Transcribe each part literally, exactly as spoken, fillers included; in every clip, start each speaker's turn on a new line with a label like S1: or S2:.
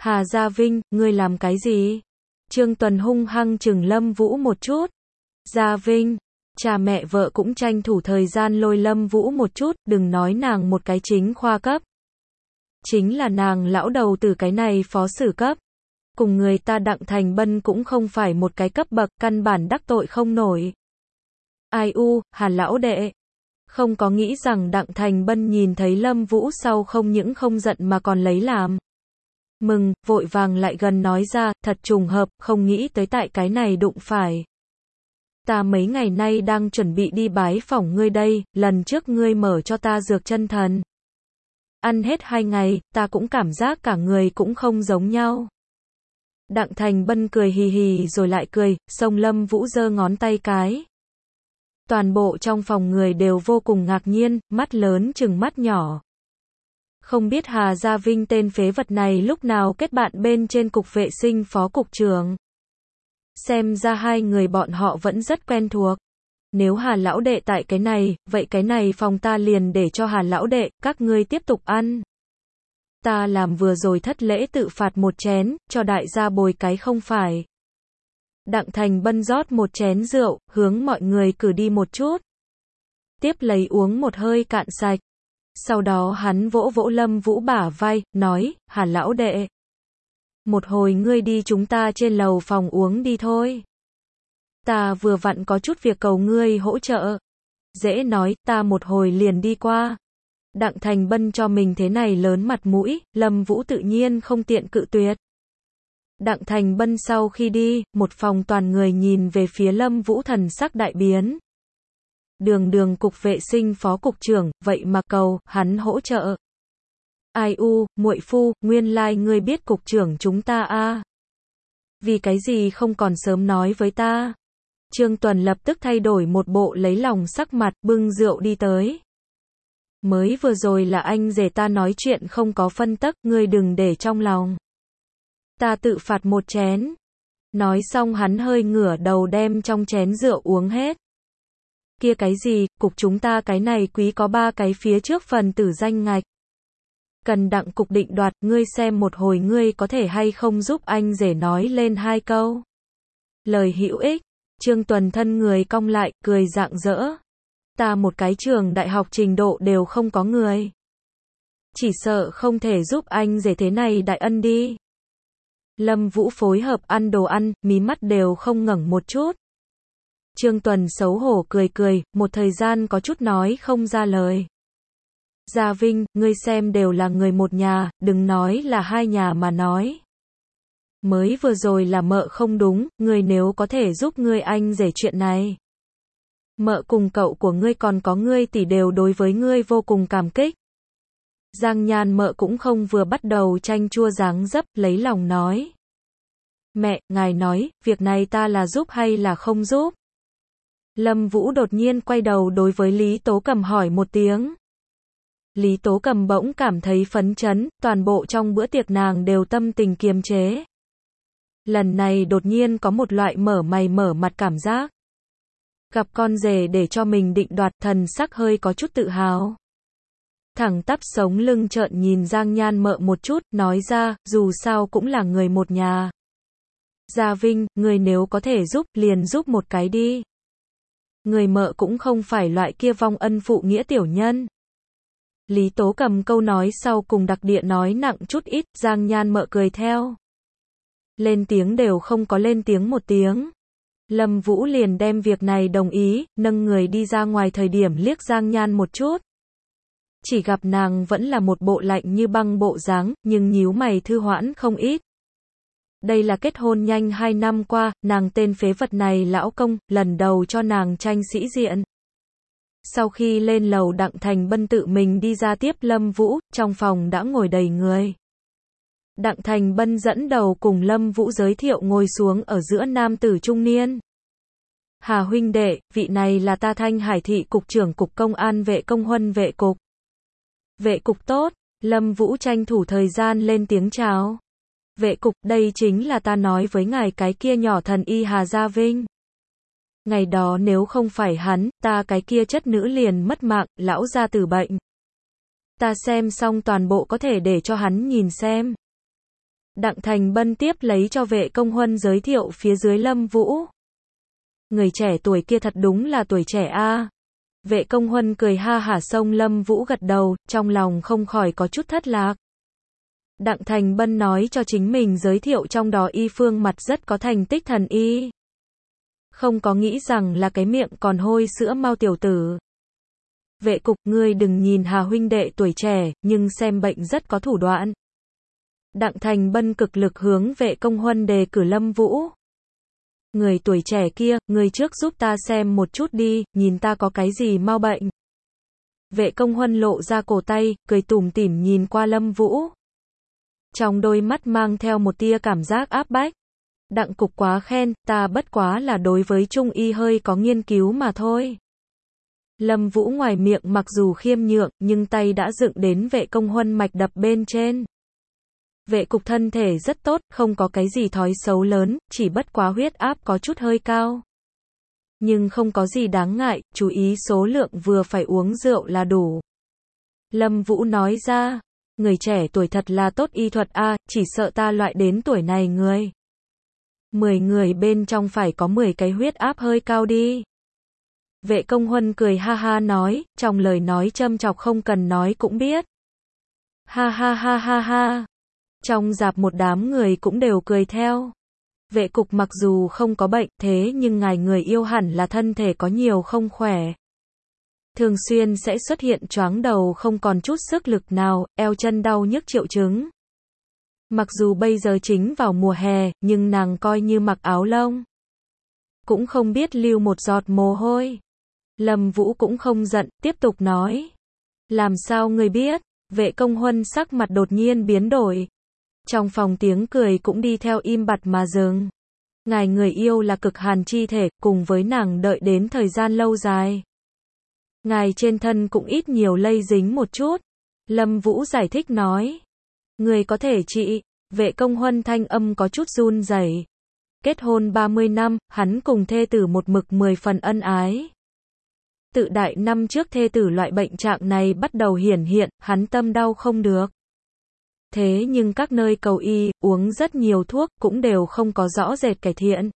S1: Hà Gia Vinh, ngươi làm cái gì? Trương Tuần hung hăng chừng Lâm Vũ một chút. Gia Vinh, cha mẹ vợ cũng tranh thủ thời gian lôi Lâm Vũ một chút, đừng nói nàng một cái chính khoa cấp. Chính là nàng lão đầu từ cái này phó sử cấp. Cùng người ta Đặng Thành Bân cũng không phải một cái cấp bậc, căn bản đắc tội không nổi. Ai u, Hà lão đệ. Không có nghĩ rằng Đặng Thành Bân nhìn thấy Lâm Vũ sau không những không giận mà còn lấy làm mừng, vội vàng lại gần nói ra, thật trùng hợp, không nghĩ tới tại cái này đụng phải. Ta mấy ngày nay đang chuẩn bị đi bái phỏng ngươi đây, lần trước ngươi mở cho ta dược chân thần. Ăn hết hai ngày, ta cũng cảm giác cả người cũng không giống nhau. Đặng Thành Bân cười hì hì rồi lại cười, xông Lâm Vũ giơ ngón tay cái. Toàn bộ trong phòng người đều vô cùng ngạc nhiên, mắt lớn chừng mắt nhỏ. Không biết Hà Gia Vinh tên phế vật này lúc nào kết bạn bên trên cục vệ sinh phó cục trưởng. Xem ra hai người bọn họ vẫn rất quen thuộc. Nếu Hà lão đệ tại cái này, vậy cái này phòng ta liền để cho Hà lão đệ, các ngươi tiếp tục ăn. Ta làm vừa rồi thất lễ tự phạt một chén, cho đại gia bồi cái không phải. Đặng Thành Bân rót một chén rượu, hướng mọi người cử đi một chút. Tiếp lấy uống một hơi cạn sạch. Sau đó hắn vỗ vỗ Lâm Vũ bả vai, nói, Hà lão đệ. Một hồi ngươi đi chúng ta trên lầu phòng uống đi thôi. Ta vừa vặn có chút việc cầu ngươi hỗ trợ. Dễ nói, ta một hồi liền đi qua. Đặng Thành Bân cho mình thế này lớn mặt mũi, Lâm Vũ tự nhiên không tiện cự tuyệt. Đặng Thành Bân sau khi đi, một phòng toàn người nhìn về phía Lâm Vũ thần sắc đại biến. Đường đường cục vệ sinh phó cục trưởng, vậy mà cầu, hắn hỗ trợ. Ai u, muội phu, nguyên lai like ngươi biết cục trưởng chúng ta a à. Vì cái gì không còn sớm nói với ta. Trương Tuần lập tức thay đổi một bộ lấy lòng sắc mặt, bưng rượu đi tới. Mới vừa rồi là anh rể ta nói chuyện không có phân tắc, ngươi đừng để trong lòng. Ta tự phạt một chén. Nói xong hắn hơi ngửa đầu đem trong chén rượu uống hết. Kia cái gì, cục chúng ta cái này quý có ba cái phía trước phần tử danh ngạch. Cần Đặng cục định đoạt, ngươi xem một hồi ngươi có thể hay không giúp anh rể nói lên hai câu. Lời hữu ích, Trương Tuần thân người cong lại, cười rạng rỡ. Ta một cái trường đại học trình độ đều không có người. Chỉ sợ không thể giúp anh rể thế này đại ân đi. Lâm Vũ phối hợp ăn đồ ăn, mí mắt đều không ngẩng một chút. Trương Tuần xấu hổ cười cười, một thời gian có chút nói không ra lời. Gia Vinh, ngươi xem đều là người một nhà, đừng nói là hai nhà mà nói. Mới vừa rồi là mợ không đúng, ngươi nếu có thể giúp ngươi anh rể chuyện này. Mợ cùng cậu của ngươi còn có ngươi tỷ đều đối với ngươi vô cùng cảm kích. Giang Nhan mợ cũng không vừa bắt đầu chanh chua dáng dấp, lấy lòng nói. Mẹ, ngài nói, việc này ta là giúp hay là không giúp? Lâm Vũ đột nhiên quay đầu đối với Lý Tố Cầm hỏi một tiếng. Lý Tố Cầm bỗng cảm thấy phấn chấn, toàn bộ trong bữa tiệc nàng đều tâm tình kiềm chế. Lần này đột nhiên có một loại mở mày mở mặt cảm giác. Gặp con rể để cho mình định đoạt, thần sắc hơi có chút tự hào. Thẳng tắp sống lưng trợn nhìn Giang Nhan mợ một chút, nói ra, dù sao cũng là người một nhà. Gia Vinh, người nếu có thể giúp, liền giúp một cái đi. Người mợ cũng không phải loại kia vong ân phụ nghĩa tiểu nhân. Lý Tố Cầm câu nói sau cùng đặc địa nói nặng chút ít, Giang Nhan mợ cười theo. Lên tiếng đều không có lên tiếng một tiếng. Lâm Vũ liền đem việc này đồng ý, nâng người đi ra ngoài thời điểm liếc Giang Nhan một chút. Chỉ gặp nàng vẫn là một bộ lạnh như băng bộ dáng, nhưng nhíu mày thư hoãn không ít. Đây là kết hôn nhanh hai năm qua, nàng tên phế vật này lão công, lần đầu cho nàng tranh sĩ diện. Sau khi lên lầu Đặng Thành Bân tự mình đi ra tiếp Lâm Vũ, trong phòng đã ngồi đầy người. Đặng Thành Bân dẫn đầu cùng Lâm Vũ giới thiệu ngồi xuống ở giữa nam tử trung niên. Hà huynh đệ, vị này là ta Thanh Hải thị cục trưởng cục công an vệ công huân vệ cục. Vệ cục tốt, Lâm Vũ tranh thủ thời gian lên tiếng chào. Vệ cục, đây chính là ta nói với ngài cái kia nhỏ thần y Hà Gia Vinh. Ngày đó nếu không phải hắn, ta cái kia chất nữ liền mất mạng, lão gia tử bệnh. Ta xem xong toàn bộ có thể để cho hắn nhìn xem. Đặng Thành Bân tiếp lấy cho Vệ Công Huân giới thiệu phía dưới Lâm Vũ. Người trẻ tuổi kia thật đúng là tuổi trẻ a. Vệ Công Huân cười ha hả xông Lâm Vũ gật đầu, trong lòng không khỏi có chút thất lạc. Đặng Thành Bân nói cho chính mình giới thiệu trong đó y phương mặt rất có thành tích thần y. Không có nghĩ rằng là cái miệng còn hôi sữa mau tiểu tử. Vệ Cục, ngươi đừng nhìn Hà huynh đệ tuổi trẻ, nhưng xem bệnh rất có thủ đoạn. Đặng Thành Bân cực lực hướng Vệ Công Huân đề cử Lâm Vũ. Người tuổi trẻ kia, người trước giúp ta xem một chút đi, nhìn ta có cái gì mau bệnh. Vệ Công Huân lộ ra cổ tay, cười tủm tỉm nhìn qua Lâm Vũ. Trong đôi mắt mang theo một tia cảm giác áp bách. Đặng Cục quá khen, ta bất quá là đối với trung y hơi có nghiên cứu mà thôi. Lâm Vũ ngoài miệng mặc dù khiêm nhượng, nhưng tay đã dựng đến Vệ Công Huân mạch đập bên trên. Vệ Cục thân thể rất tốt, không có cái gì thói xấu lớn, chỉ bất quá huyết áp có chút hơi cao. Nhưng không có gì đáng ngại, chú ý số lượng vừa phải uống rượu là đủ. Lâm Vũ nói ra, người trẻ tuổi thật là tốt y thuật a, chỉ sợ ta loại đến tuổi này người. Mười người bên trong phải có mười cái huyết áp hơi cao đi. Vệ Công Huân cười ha ha nói, trong lời nói châm chọc không cần nói cũng biết. Ha ha ha ha ha. Trong dạp một đám người cũng đều cười theo. Vệ Cục mặc dù không có bệnh, thế nhưng ngài người yêu hẳn là thân thể có nhiều không khỏe. Thường xuyên sẽ xuất hiện choáng đầu không còn chút sức lực nào, eo chân đau nhức triệu chứng. Mặc dù bây giờ chính vào mùa hè, nhưng nàng coi như mặc áo lông. Cũng không biết lưu một giọt mồ hôi. Lâm Vũ cũng không giận, tiếp tục nói. Làm sao ngươi biết? Vệ Công Huân sắc mặt đột nhiên biến đổi. Trong phòng tiếng cười cũng đi theo im bặt mà dừng. Ngài người yêu là cực hàn chi thể, cùng với nàng đợi đến thời gian lâu dài. Ngài trên thân cũng ít nhiều lây dính một chút. Lâm Vũ giải thích nói. Người có thể trị. Vệ Công Huân thanh âm có chút run rẩy. Kết hôn ba mươi năm, hắn cùng thê tử một mực mười phần ân ái. Tự đại năm trước thê tử loại bệnh trạng này bắt đầu hiển hiện, hắn tâm đau không được. Thế nhưng các nơi cầu y, uống rất nhiều thuốc, cũng đều không có rõ rệt cải thiện.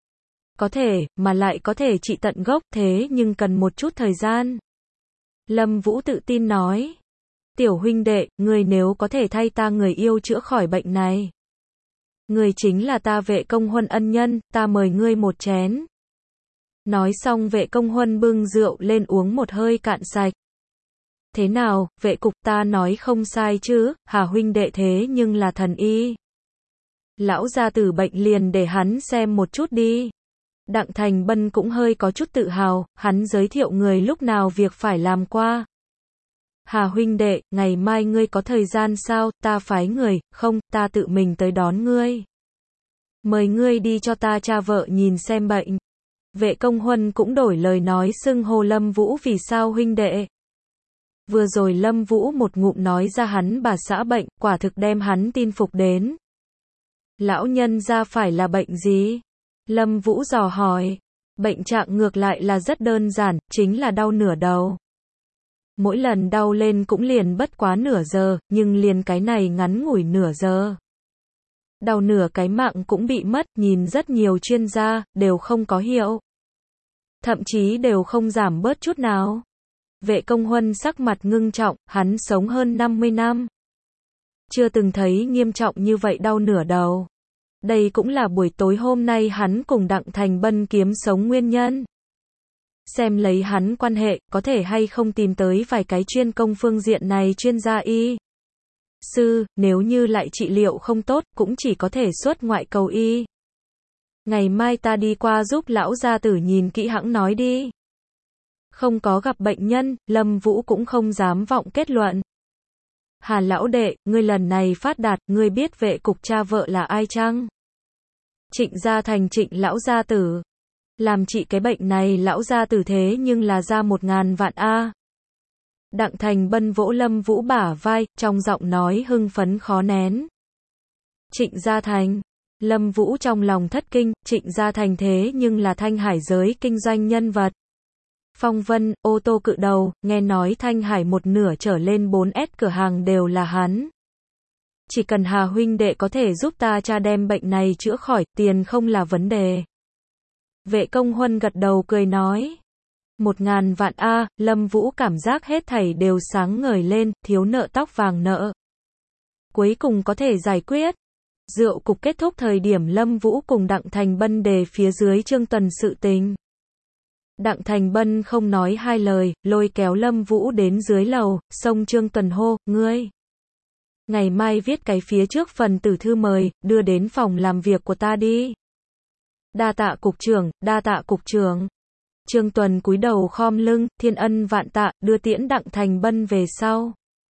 S1: Có thể, mà lại có thể trị tận gốc, thế nhưng cần một chút thời gian. Lâm Vũ tự tin nói. Tiểu huynh đệ, người nếu có thể thay ta người yêu chữa khỏi bệnh này. Người chính là ta Vệ Công Huân ân nhân, ta mời ngươi một chén. Nói xong Vệ Công Huân bưng rượu lên uống một hơi cạn sạch. Thế nào, Vệ Cục, ta nói không sai chứ, Hà huynh đệ thế nhưng là thần y. Lão gia tử bệnh liền để hắn xem một chút đi. Đặng Thành Bân cũng hơi có chút tự hào, hắn giới thiệu người lúc nào việc phải làm qua. Hà huynh đệ, ngày mai ngươi có thời gian sao, ta phái người, không, ta tự mình tới đón ngươi. Mời ngươi đi cho ta cha vợ nhìn xem bệnh. Vệ Công Huân cũng đổi lời nói xưng hô Lâm Vũ vì sao huynh đệ. Vừa rồi Lâm Vũ một ngụm nói ra hắn bà xã bệnh, quả thực đem hắn tin phục đến. Lão nhân gia phải là bệnh gì? Lâm Vũ dò hỏi. Bệnh trạng ngược lại là rất đơn giản, chính là đau nửa đầu. Mỗi lần đau lên cũng liền bất quá nửa giờ, nhưng liền cái này ngắn ngủi nửa giờ. Đau nửa cái mạng cũng bị mất, nhìn rất nhiều chuyên gia, đều không có hiệu. Thậm chí đều không giảm bớt chút nào. Vệ Công Huân sắc mặt ngưng trọng, hắn sống hơn năm mươi năm. Chưa từng thấy nghiêm trọng như vậy đau nửa đầu. Đây cũng là buổi tối hôm nay hắn cùng Đặng Thành Bân kiếm sống nguyên nhân. Xem lấy hắn quan hệ, có thể hay không tìm tới vài cái chuyên công phương diện này chuyên gia y. Sư, nếu như lại trị liệu không tốt, cũng chỉ có thể xuất ngoại cầu y. Ngày mai ta đi qua giúp lão gia tử nhìn kỹ hãng nói đi. Không có gặp bệnh nhân, Lâm Vũ cũng không dám vọng kết luận. Hà lão đệ, ngươi lần này phát đạt, ngươi biết Vệ Cục cha vợ là ai chăng? Trịnh Gia Thành Trịnh lão gia tử. Làm trị cái bệnh này lão gia tử thế nhưng là ra một ngàn vạn a. Đặng Thành Bân vỗ Lâm Vũ bả vai, trong giọng nói hưng phấn khó nén. Trịnh Gia Thành. Lâm Vũ trong lòng thất kinh, Trịnh Gia Thành thế nhưng là Thanh Hải giới kinh doanh nhân vật. Phong vân, ô tô cự đầu, nghe nói Thanh Hải một nửa trở lên bốn S cửa hàng đều là hắn. Chỉ cần Hà huynh đệ có thể giúp ta cha đem bệnh này chữa khỏi, tiền không là vấn đề. Vệ Công Huân gật đầu cười nói. Một ngàn vạn a, Lâm Vũ cảm giác hết thảy đều sáng ngời lên, thiếu nợ tóc vàng nợ. Cuối cùng có thể giải quyết. Rượu cục kết thúc thời điểm Lâm Vũ cùng Đặng Thành Bân đề phía dưới Trương Tuần sự tình. Đặng Thành Bân không nói hai lời, lôi kéo Lâm Vũ đến dưới lầu, xông Trương Tuần hô, ngươi. Ngày mai viết cái phía trước phần tử thư mời, đưa đến phòng làm việc của ta đi. Đa tạ cục trưởng, đa tạ cục trưởng. Trương Tuần cúi đầu khom lưng, thiên ân vạn tạ, đưa tiễn Đặng Thành Bân về sau.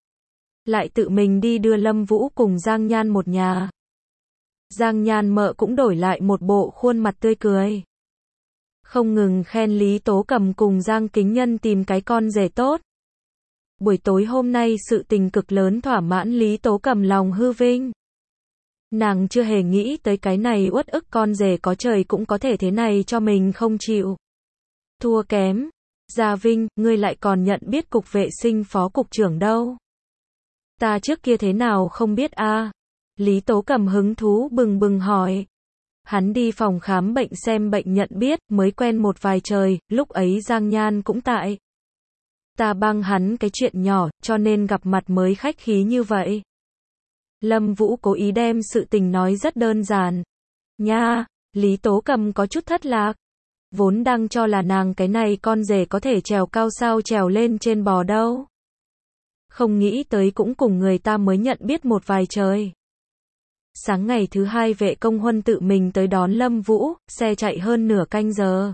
S1: Lại tự mình đi đưa Lâm Vũ cùng Giang Nhan một nhà. Giang Nhan mợ cũng đổi lại một bộ khuôn mặt tươi cười. Không ngừng khen Lý Tố Cầm cùng Giang Kính Nhân tìm cái con rể tốt. Buổi tối hôm nay sự tình cực lớn thỏa mãn Lý Tố Cầm lòng hư vinh. Nàng chưa hề nghĩ tới cái này uất ức con rể có trời cũng có thể thế này cho mình không chịu. Thua kém. Gia Vinh, ngươi lại còn nhận biết cục vệ sinh phó cục trưởng đâu. Ta trước kia thế nào không biết a? À? Lý Tố Cầm hứng thú bừng bừng hỏi. Hắn đi phòng khám bệnh xem bệnh nhận biết, mới quen một vài trời, lúc ấy Giang Nhan cũng tại. Ta băng hắn cái chuyện nhỏ, cho nên gặp mặt mới khách khí như vậy. Lâm Vũ cố ý đem sự tình nói rất đơn giản. Nha, Lý Tố Cầm có chút thất lạc. Vốn đang cho là nàng cái này con rể có thể trèo cao sao trèo lên trên bò đâu. Không nghĩ tới cũng cùng người ta mới nhận biết một vài trời. Sáng ngày thứ hai Vệ Công Huân tự mình tới đón Lâm Vũ, xe chạy hơn nửa canh giờ.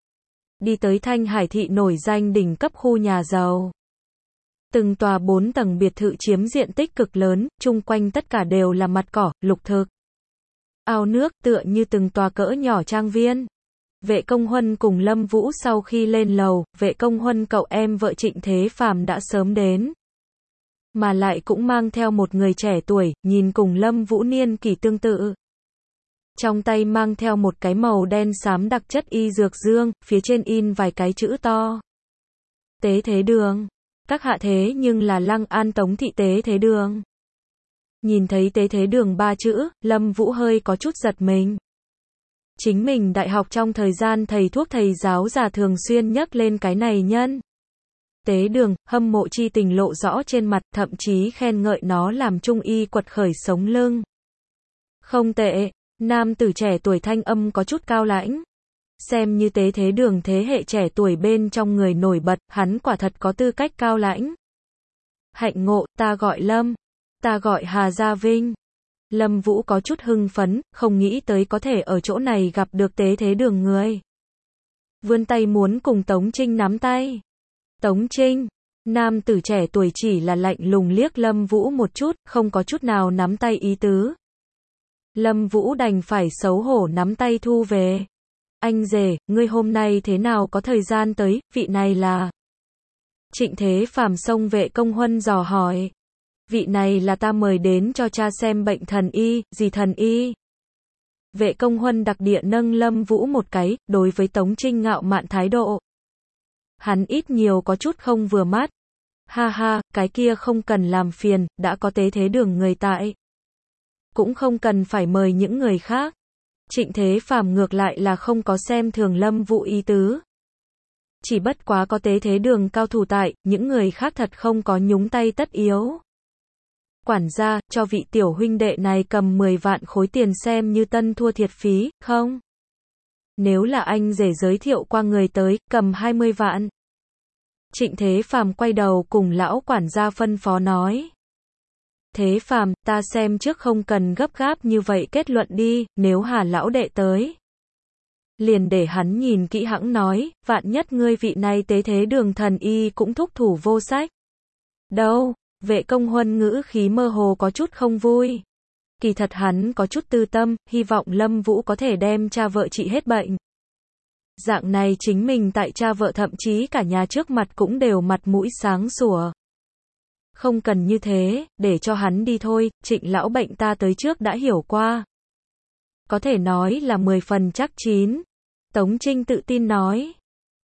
S1: Đi tới Thanh Hải thị nổi danh đỉnh cấp khu nhà giàu. Từng tòa bốn tầng biệt thự chiếm diện tích cực lớn, chung quanh tất cả đều là mặt cỏ, lục thực. Ao nước tựa như từng tòa cỡ nhỏ trang viên. Vệ Công Huân cùng Lâm Vũ sau khi lên lầu, Vệ Công Huân cậu em vợ Trịnh Thế Phàm đã sớm đến. Mà lại cũng mang theo một người trẻ tuổi, nhìn cùng Lâm Vũ niên kỷ tương tự. Trong tay mang theo một cái màu đen xám đặc chất y dược dương, phía trên in vài cái chữ to. Tế Thế Đường. Các hạ thế nhưng là Lăng An Tống thị Tế Thế Đường. Nhìn thấy Tế Thế Đường ba chữ, Lâm Vũ hơi có chút giật mình. Chính mình đại học trong thời gian thầy thuốc thầy giáo già thường xuyên nhắc lên cái này nhân. Tế Đường, hâm mộ chi tình lộ rõ trên mặt, thậm chí khen ngợi nó làm trung y quật khởi sống lưng. Không tệ, nam tử trẻ tuổi thanh âm có chút cao lãnh. Xem như Tế Thế Đường thế hệ trẻ tuổi bên trong người nổi bật, hắn quả thật có tư cách cao lãnh. Hạnh ngộ, ta gọi Lâm. Ta gọi Hà Gia Vinh. Lâm Vũ có chút hưng phấn, không nghĩ tới có thể ở chỗ này gặp được Tế Thế Đường người. Vươn tay muốn cùng Tống Trinh nắm tay. Tống Trinh, nam tử trẻ tuổi chỉ là lạnh lùng liếc Lâm Vũ một chút, không có chút nào nắm tay ý tứ. Lâm Vũ đành phải xấu hổ nắm tay thu về. Anh rể, ngươi hôm nay thế nào có thời gian tới, vị này là... Trịnh Thế Phàm xông Vệ Công Huân dò hỏi. Vị này là ta mời đến cho cha xem bệnh thần y, gì thần y? Vệ Công Huân đặc địa nâng Lâm Vũ một cái, đối với Tống Trinh ngạo mạn thái độ. Hắn ít nhiều có chút không vừa mắt. Ha ha, cái kia không cần làm phiền, đã có Tế Thế Đường người tại. Cũng không cần phải mời những người khác. Trịnh Thế Phàm ngược lại là không có xem thường Lâm Vũ ý tứ. Chỉ bất quá có Tế Thế Đường cao thủ tại, những người khác thật không có nhúng tay tất yếu. Quản gia, cho vị tiểu huynh đệ này cầm mười vạn khối tiền xem như tân thua thiệt phí, không? Nếu là anh rể giới thiệu qua người tới, cầm hai mươi vạn. Trịnh Thế Phàm quay đầu cùng lão quản gia phân phó nói. Thế Phàm, ta xem trước không cần gấp gáp như vậy kết luận đi, nếu Hà lão đệ tới. Liền để hắn nhìn kỹ hãng nói, vạn nhất ngươi vị này Tế Thế Đường thần y cũng thúc thủ vô sách. Đâu, Vệ Công Huân ngữ khí mơ hồ có chút không vui. Kỳ thật hắn có chút tư tâm, hy vọng Lâm Vũ có thể đem cha vợ trị hết bệnh. Dạng này chính mình tại cha vợ thậm chí cả nhà trước mặt cũng đều mặt mũi sáng sủa. Không cần như thế, để cho hắn đi thôi, Trịnh lão bệnh ta tới trước đã hiểu qua. Có thể nói là mười phần chắc chín. Tống Trinh tự tin nói.